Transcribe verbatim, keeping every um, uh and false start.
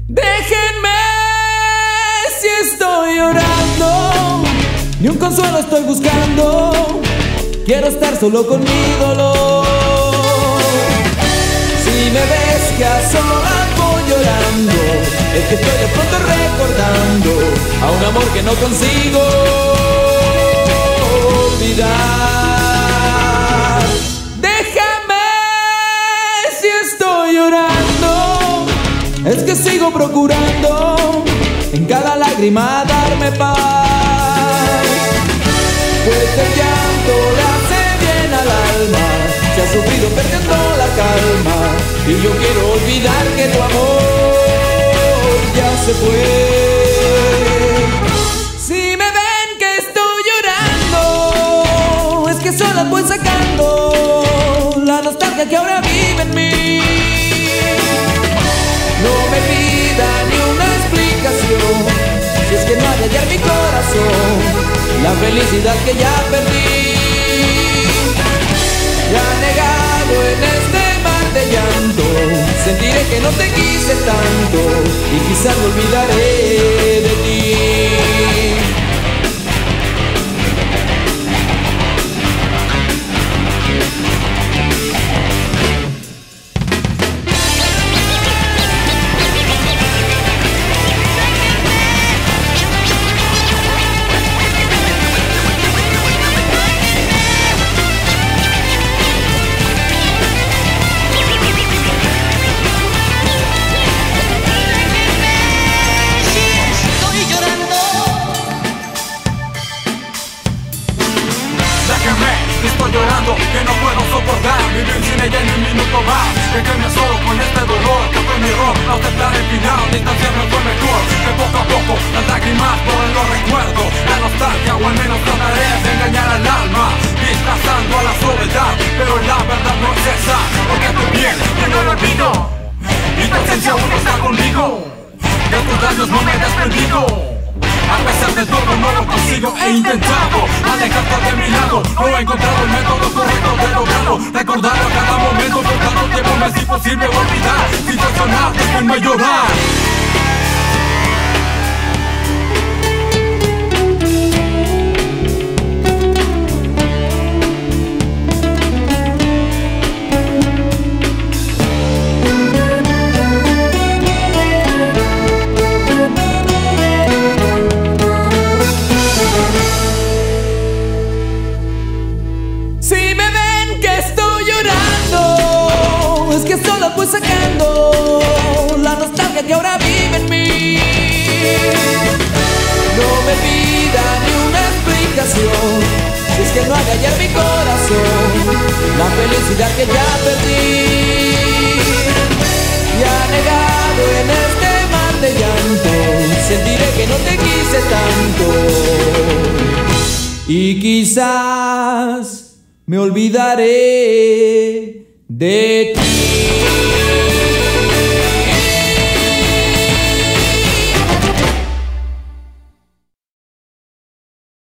Déjenme si estoy llorando, ni un consuelo estoy buscando. Quiero estar solo con mi dolor. Si me ves que a solas voy llorando, es que estoy de pronto recordando a un amor que no consigo olvidar. Déjame si estoy llorando, es que sigo procurando en cada lágrima darme paz. Pues el llanto le hace bien al alma, se ha sufrido perdiendo la calma, y yo quiero olvidar que tu amor ya se fue. Si me ven que estoy llorando, es que sola voy sacando la nostalgia que ahora vive en mí. No me pida ni una explicación, si es que no hay hallar mi corazón la felicidad que ya perdí. Ya negado en este mar de llanto, sentiré que no te quise tanto y quizás me olvidaré de ti. Estoy llorando, que no puedo soportar vivir sin ella ni un minuto más. Déjenme solo con este dolor, que fue mi error. No aceptar el final, distanciarme fue mejor. Que poco a poco las lágrimas borren los recuerdos. La nostalgia, o al menos trataré de engañar al alma, disfrazando a la soledad, pero la verdad no es esa. Porque tu piel, que no lo olvido, y tu esencia aún está conmigo. De tus labios no me he desprendido. A pesar de todo no lo consigo, he intentado alejarte de mi lado. No he encontrado el método correcto de lograrlo. Recordarlo a cada momento, por tanto tiempo me es imposible olvidar. Situacional, déjenme llorar. Voy sacando la nostalgia que ahora vive en mí. No me pida ni una explicación, si es que no haga hallar mi corazón la felicidad que ya perdí. Ya negado en este mar de llanto, sentiré que no te quise tanto y quizás me olvidaré de ti.